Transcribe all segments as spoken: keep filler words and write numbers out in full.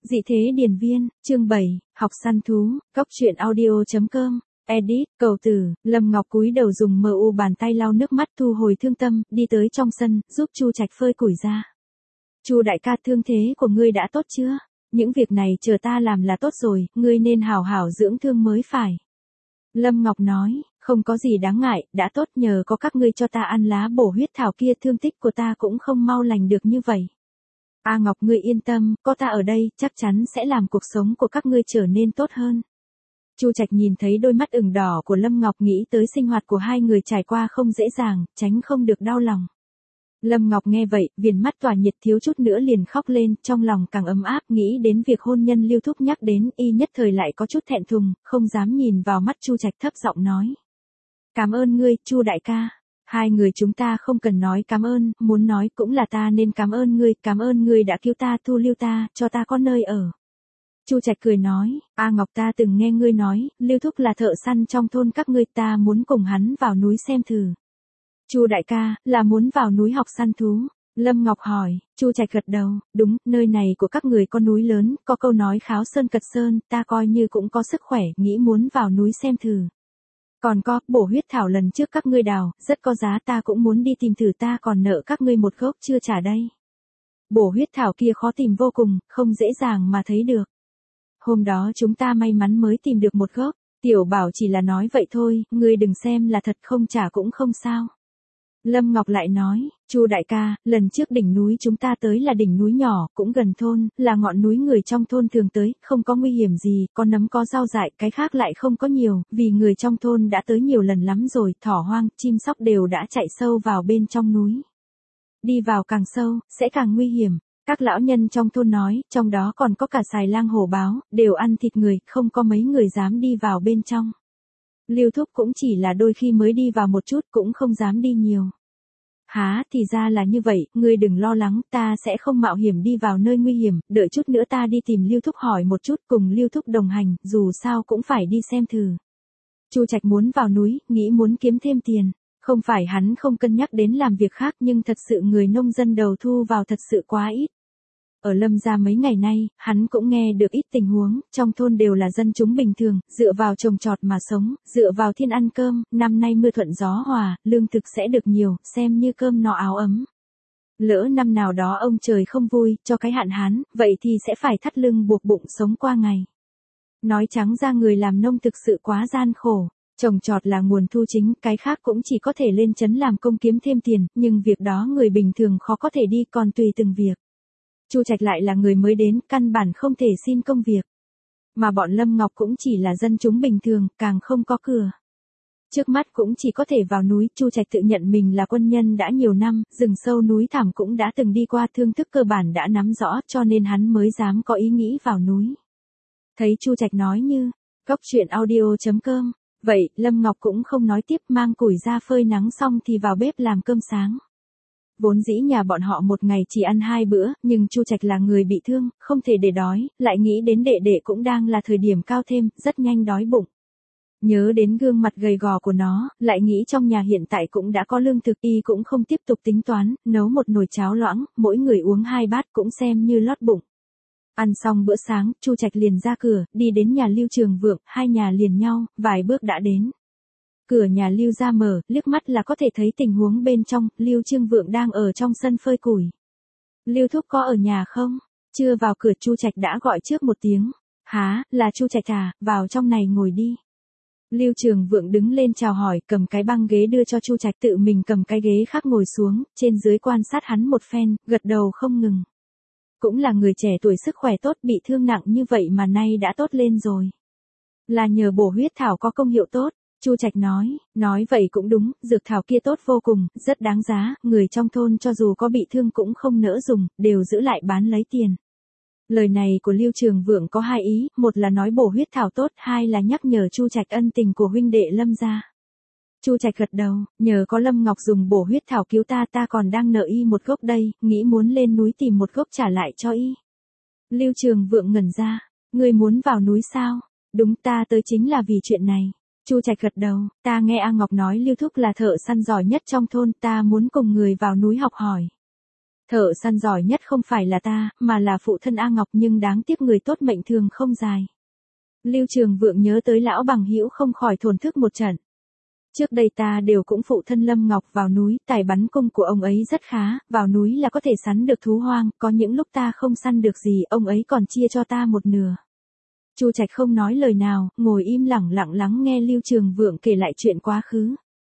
Dị thế điền viên, chương bảy, học săn thú, góc truyện audio chấm com, edit, cầu tử, Lâm Ngọc cúi đầu dùng mờ u bàn tay lau nước mắt thu hồi thương tâm, đi tới trong sân, giúp Chu Trạch phơi củi ra. Chu đại ca, thương thế của ngươi đã tốt chưa? Những việc này chờ ta làm là tốt rồi, ngươi nên hảo hảo dưỡng thương mới phải. Lâm Ngọc nói, không có gì đáng ngại, đã tốt, nhờ có các ngươi cho ta ăn lá bổ huyết thảo kia, thương tích của ta cũng không mau lành được như vậy. A Ngọc, ngươi yên tâm, có ta ở đây, chắc chắn sẽ làm cuộc sống của các ngươi trở nên tốt hơn. Chu Trạch nhìn thấy đôi mắt ửng đỏ của Lâm Ngọc, nghĩ tới sinh hoạt của hai người trải qua không dễ dàng, tránh không được đau lòng. Lâm Ngọc nghe vậy, viền mắt tỏa nhiệt, thiếu chút nữa liền khóc lên, trong lòng càng ấm áp, nghĩ đến việc hôn nhân Lưu Thúc nhắc đến, y nhất thời lại có chút thẹn thùng, không dám nhìn vào mắt Chu Trạch, thấp giọng nói. Cảm ơn ngươi, Chu đại ca. Hai người chúng ta không cần nói cảm ơn, muốn nói cũng là ta nên cảm ơn ngươi, cảm ơn ngươi đã cứu ta, thu lưu ta, cho ta có nơi ở. Chu Trạch cười nói, A Ngọc, ta từng nghe ngươi nói, Lưu Thúc là thợ săn trong thôn các ngươi, ta muốn cùng hắn vào núi xem thử. Chu đại ca, là muốn vào núi học săn thú? Lâm Ngọc hỏi. Chu Trạch gật đầu, đúng, nơi này của các người có núi lớn, có câu nói kháo sơn cật sơn, ta coi như cũng có sức khỏe, nghĩ muốn vào núi xem thử. Còn có, bổ huyết thảo lần trước các ngươi đào, rất có giá, ta cũng muốn đi tìm thử, ta còn nợ các ngươi một gốc chưa trả đây. Bổ huyết thảo kia khó tìm vô cùng, không dễ dàng mà thấy được. Hôm đó chúng ta may mắn mới tìm được một gốc, Tiểu Bảo chỉ là nói vậy thôi, ngươi đừng xem là thật, không trả cũng không sao. Lâm Ngọc lại nói, Chu đại ca, lần trước đỉnh núi chúng ta tới là đỉnh núi nhỏ, cũng gần thôn, là ngọn núi người trong thôn thường tới, không có nguy hiểm gì, có nấm có rau dại, cái khác lại không có nhiều, vì người trong thôn đã tới nhiều lần lắm rồi, thỏ hoang, chim sóc đều đã chạy sâu vào bên trong núi. Đi vào càng sâu, sẽ càng nguy hiểm. Các lão nhân trong thôn nói, trong đó còn có cả xài lang hổ báo, đều ăn thịt người, không có mấy người dám đi vào bên trong. Lưu Thúc cũng chỉ là đôi khi mới đi vào một chút, cũng không dám đi nhiều. Há, thì ra là như vậy, ngươi đừng lo lắng, ta sẽ không mạo hiểm đi vào nơi nguy hiểm, đợi chút nữa ta đi tìm Lưu Thúc hỏi một chút, cùng Lưu Thúc đồng hành, dù sao cũng phải đi xem thử. Chu Trạch muốn vào núi, nghĩ muốn kiếm thêm tiền, không phải hắn không cân nhắc đến làm việc khác, nhưng thật sự người nông dân đầu thu vào thật sự quá ít. Ở Lâm gia mấy ngày nay, hắn cũng nghe được ít tình huống, trong thôn đều là dân chúng bình thường, dựa vào trồng trọt mà sống, dựa vào thiên ăn cơm, năm nay mưa thuận gió hòa, lương thực sẽ được nhiều, xem như cơm no áo ấm. Lỡ năm nào đó ông trời không vui, cho cái hạn hán, vậy thì sẽ phải thắt lưng buộc bụng sống qua ngày. Nói trắng ra, người làm nông thực sự quá gian khổ. Trồng trọt là nguồn thu chính, cái khác cũng chỉ có thể lên trấn làm công kiếm thêm tiền, nhưng việc đó người bình thường khó có thể đi, còn tùy từng việc. Chu Trạch lại là người mới đến, căn bản không thể xin công việc. Mà bọn Lâm Ngọc cũng chỉ là dân chúng bình thường, càng không có cửa. Trước mắt cũng chỉ có thể vào núi, Chu Trạch tự nhận mình là quân nhân đã nhiều năm, rừng sâu núi thẳm cũng đã từng đi qua, thương thức cơ bản đã nắm rõ, cho nên hắn mới dám có ý nghĩ vào núi. Thấy Chu Trạch nói như, góc truyện audio chấm com, vậy, Lâm Ngọc cũng không nói tiếp, mang củi ra phơi nắng xong thì vào bếp làm cơm sáng. Vốn dĩ nhà bọn họ một ngày chỉ ăn hai bữa, nhưng Chu Trạch là người bị thương, không thể để đói, lại nghĩ đến đệ đệ cũng đang là thời điểm cao thêm, rất nhanh đói bụng. Nhớ đến gương mặt gầy gò của nó, lại nghĩ trong nhà hiện tại cũng đã có lương thực, y cũng không tiếp tục tính toán, nấu một nồi cháo loãng, mỗi người uống hai bát cũng xem như lót bụng. Ăn xong bữa sáng, Chu Trạch liền ra cửa, đi đến nhà Lưu Trường Vượng, hai nhà liền nhau, vài bước đã đến. Cửa nhà Lưu ra mở, liếc mắt là có thể thấy tình huống bên trong, Lưu Trương Vượng đang ở trong sân phơi củi. Lưu Thúc có ở nhà không? Chưa vào cửa, Chu Trạch đã gọi trước một tiếng. Há, là Chu Trạch à, vào trong này ngồi đi. Lưu Trường Vượng đứng lên chào hỏi, cầm cái băng ghế đưa cho Chu Trạch, tự mình cầm cái ghế khác ngồi xuống, trên dưới quan sát hắn một phen, gật đầu không ngừng. Cũng là người trẻ tuổi sức khỏe tốt, bị thương nặng như vậy mà nay đã tốt lên rồi. Là nhờ bổ huyết thảo có công hiệu tốt. Chu Trạch nói, nói vậy cũng đúng, dược thảo kia tốt vô cùng, rất đáng giá, người trong thôn cho dù có bị thương cũng không nỡ dùng, đều giữ lại bán lấy tiền. Lời này của Lưu Trường Vượng có hai ý, một là nói bổ huyết thảo tốt, hai là nhắc nhở Chu Trạch ân tình của huynh đệ Lâm gia. Chu Trạch gật đầu, nhờ có Lâm Ngọc dùng bổ huyết thảo cứu ta, ta còn đang nợ y một gốc đây, nghĩ muốn lên núi tìm một gốc trả lại cho y. Lưu Trường Vượng ngẩn ra, ngươi muốn vào núi sao? Đúng, ta tới chính là vì chuyện này. Chu Trạch gật đầu, ta nghe A Ngọc nói Lưu Thúc là thợ săn giỏi nhất trong thôn, ta muốn cùng người vào núi học hỏi. Thợ săn giỏi nhất không phải là ta, mà là phụ thân A Ngọc, nhưng đáng tiếc người tốt mệnh thường không dài. Lưu Trường Vượng nhớ tới lão bằng hữu không khỏi thổn thức một trận. Trước đây ta đều cũng phụ thân Lâm Ngọc vào núi, tài bắn cung của ông ấy rất khá, vào núi là có thể săn được thú hoang, có những lúc ta không săn được gì, ông ấy còn chia cho ta một nửa. Chu Trạch không nói lời nào, ngồi im lặng lặng lắng nghe Lưu Trường Vượng kể lại chuyện quá khứ.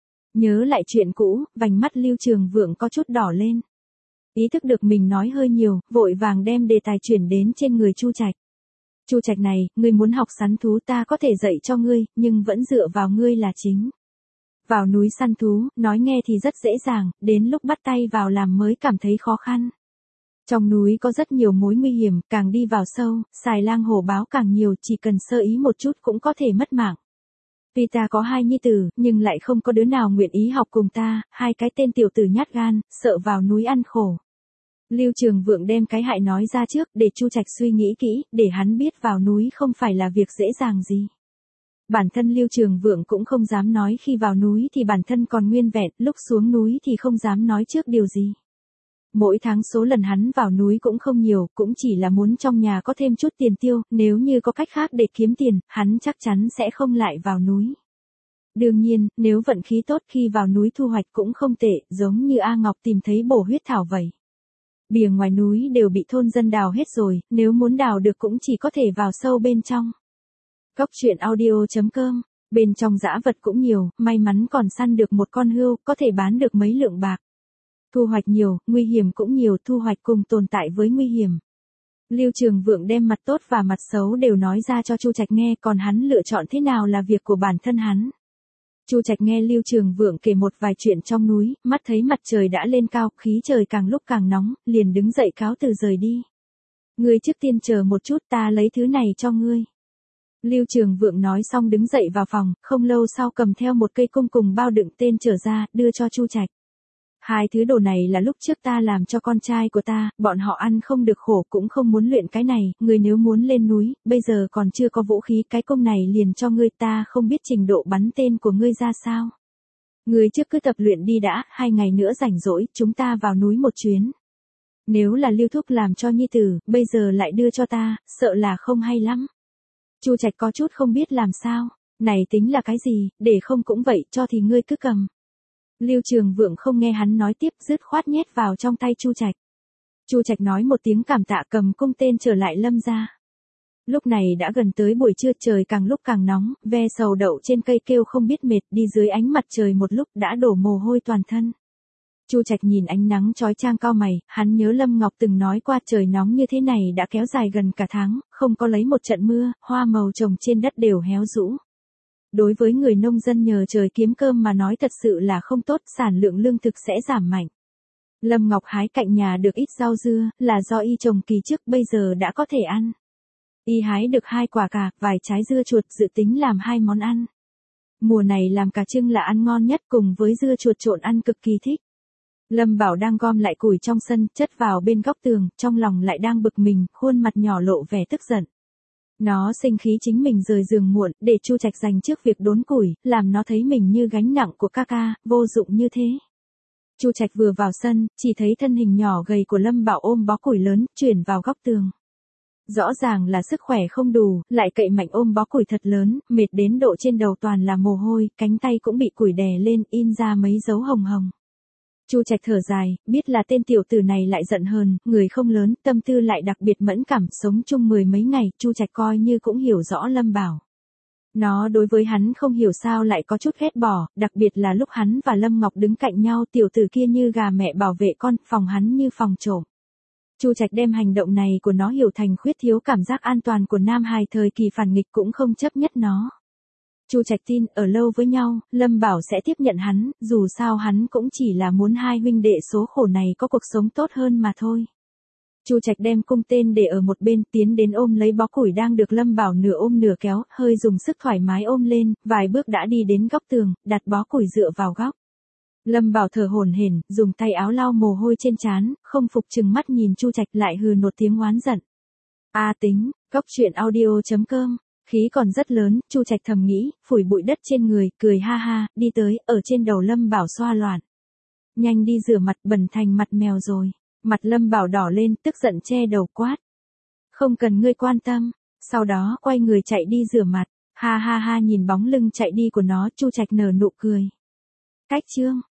Nhớ lại chuyện cũ, vành mắt Lưu Trường Vượng có chút đỏ lên. Ý thức được mình nói hơi nhiều, vội vàng đem đề tài chuyển đến trên người Chu Trạch. Chu Trạch này, ngươi muốn học săn thú ta có thể dạy cho ngươi, nhưng vẫn dựa vào ngươi là chính. Vào núi săn thú, nói nghe thì rất dễ dàng, đến lúc bắt tay vào làm mới cảm thấy khó khăn. Trong núi có rất nhiều mối nguy hiểm, càng đi vào sâu, xài lang hổ báo càng nhiều, chỉ cần sơ ý một chút cũng có thể mất mạng. Tuy ta có hai nhi tử, nhưng lại không có đứa nào nguyện ý học cùng ta, hai cái tên tiểu tử nhát gan, sợ vào núi ăn khổ. Lưu Trường Vượng đem cái hại nói ra trước, để Chu Trạch suy nghĩ kỹ, để hắn biết vào núi không phải là việc dễ dàng gì. Bản thân Lưu Trường Vượng cũng không dám nói khi vào núi thì bản thân còn nguyên vẹn, lúc xuống núi thì không dám nói trước điều gì. Mỗi tháng số lần hắn vào núi cũng không nhiều, cũng chỉ là muốn trong nhà có thêm chút tiền tiêu, nếu như có cách khác để kiếm tiền, hắn chắc chắn sẽ không lại vào núi. Đương nhiên, nếu vận khí tốt khi vào núi thu hoạch cũng không tệ, giống như A Ngọc tìm thấy bổ huyết thảo vậy. Bìa ngoài núi đều bị thôn dân đào hết rồi, nếu muốn đào được cũng chỉ có thể vào sâu bên trong. Cóc truyện audio chấm com, bên trong dã vật cũng nhiều, may mắn còn săn được một con hươu, có thể bán được mấy lượng bạc. Thu hoạch nhiều, nguy hiểm cũng nhiều, thu hoạch cùng tồn tại với nguy hiểm. Lưu Trường Vượng đem mặt tốt và mặt xấu đều nói ra cho Chu Trạch nghe, còn hắn lựa chọn thế nào là việc của bản thân hắn. Chu Trạch nghe Lưu Trường Vượng kể một vài chuyện trong núi, mắt thấy mặt trời đã lên cao, khí trời càng lúc càng nóng, liền đứng dậy cáo từ rời đi. Ngươi trước tiên chờ một chút, ta lấy thứ này cho ngươi. Lưu Trường Vượng nói xong đứng dậy vào phòng, không lâu sau cầm theo một cây cung cùng bao đựng tên trở ra, đưa cho Chu Trạch. Hai thứ đồ này là lúc trước ta làm cho con trai của ta, bọn họ ăn không được khổ cũng không muốn luyện cái này, người nếu muốn lên núi, bây giờ còn chưa có vũ khí, cái cung này liền cho ngươi, ta không biết trình độ bắn tên của ngươi ra sao. Ngươi trước cứ tập luyện đi đã, hai ngày nữa rảnh rỗi, chúng ta vào núi một chuyến. Nếu là Lưu Thúc làm cho nhi tử, bây giờ lại đưa cho ta, sợ là không hay lắm. Chu Trạch có chút không biết làm sao, này tính là cái gì, để không cũng vậy, cho thì ngươi cứ cầm. Lưu Trường Vượng không nghe hắn nói tiếp, dứt khoát nhét vào trong tay Chu Trạch. Chu Trạch nói một tiếng cảm tạ cầm cung tên trở lại Lâm gia. Lúc này đã gần tới buổi trưa, trời càng lúc càng nóng, ve sầu đậu trên cây kêu không biết mệt, đi dưới ánh mặt trời một lúc đã đổ mồ hôi toàn thân. Chu Trạch nhìn ánh nắng chói chang cau mày, hắn nhớ Lâm Ngọc từng nói qua trời nóng như thế này đã kéo dài gần cả tháng, không có lấy một trận mưa, hoa màu trồng trên đất đều héo rũ. Đối với người nông dân nhờ trời kiếm cơm mà nói thật sự là không tốt, sản lượng lương thực sẽ giảm mạnh. Lâm Ngọc hái cạnh nhà được ít rau dưa, là do y trồng kỳ trước, bây giờ đã có thể ăn. Y hái được hai quả cà, vài trái dưa chuột, dự tính làm hai món ăn. Mùa này làm cà chưng là ăn ngon nhất, cùng với dưa chuột trộn ăn cực kỳ thích. Lâm Bảo đang gom lại củi trong sân, chất vào bên góc tường, trong lòng lại đang bực mình, khuôn mặt nhỏ lộ vẻ tức giận. Nó sinh khí chính mình rời giường muộn, để Chu Trạch dành trước việc đốn củi, làm nó thấy mình như gánh nặng của ca ca, vô dụng như thế. Chu Trạch vừa vào sân, chỉ thấy thân hình nhỏ gầy của Lâm Bảo ôm bó củi lớn, chuyển vào góc tường. Rõ ràng là sức khỏe không đủ, lại cậy mạnh ôm bó củi thật lớn, mệt đến độ trên đầu toàn là mồ hôi, cánh tay cũng bị củi đè lên, in ra mấy dấu hồng hồng. Chu Trạch thở dài, biết là tên tiểu tử này lại giận hờn, người không lớn, tâm tư lại đặc biệt mẫn cảm, sống chung mười mấy ngày, Chu Trạch coi như cũng hiểu rõ Lâm Bảo. Nó đối với hắn không hiểu sao lại có chút ghét bỏ, đặc biệt là lúc hắn và Lâm Ngọc đứng cạnh nhau, tiểu tử kia như gà mẹ bảo vệ con, phòng hắn như phòng trộm. Chu Trạch đem hành động này của nó hiểu thành khuyết thiếu cảm giác an toàn của nam hài thời kỳ phản nghịch, cũng không chấp nhất nó. Chu Trạch tin, ở lâu với nhau, Lâm Bảo sẽ tiếp nhận hắn, dù sao hắn cũng chỉ là muốn hai huynh đệ số khổ này có cuộc sống tốt hơn mà thôi. Chu Trạch đem cung tên để ở một bên, tiến đến ôm lấy bó củi đang được Lâm Bảo nửa ôm nửa kéo, hơi dùng sức thoải mái ôm lên, vài bước đã đi đến góc tường, đặt bó củi dựa vào góc. Lâm Bảo thở hổn hển, dùng tay áo lau mồ hôi trên trán, không phục chừng mắt nhìn Chu Trạch, lại hừ một tiếng oán giận. A tính, cóc truyện audio chấm com. Khí còn rất lớn, Chu Trạch thầm nghĩ, phủi bụi đất trên người, cười ha ha, đi tới, ở trên đầu Lâm Bảo xoa loạn. Nhanh đi rửa mặt, bẩn thành mặt mèo rồi. Mặt Lâm Bảo đỏ lên, tức giận che đầu quát. Không cần ngươi quan tâm. Sau đó quay người chạy đi rửa mặt. Ha ha ha, nhìn bóng lưng chạy đi của nó, Chu Trạch nở nụ cười. Cách chương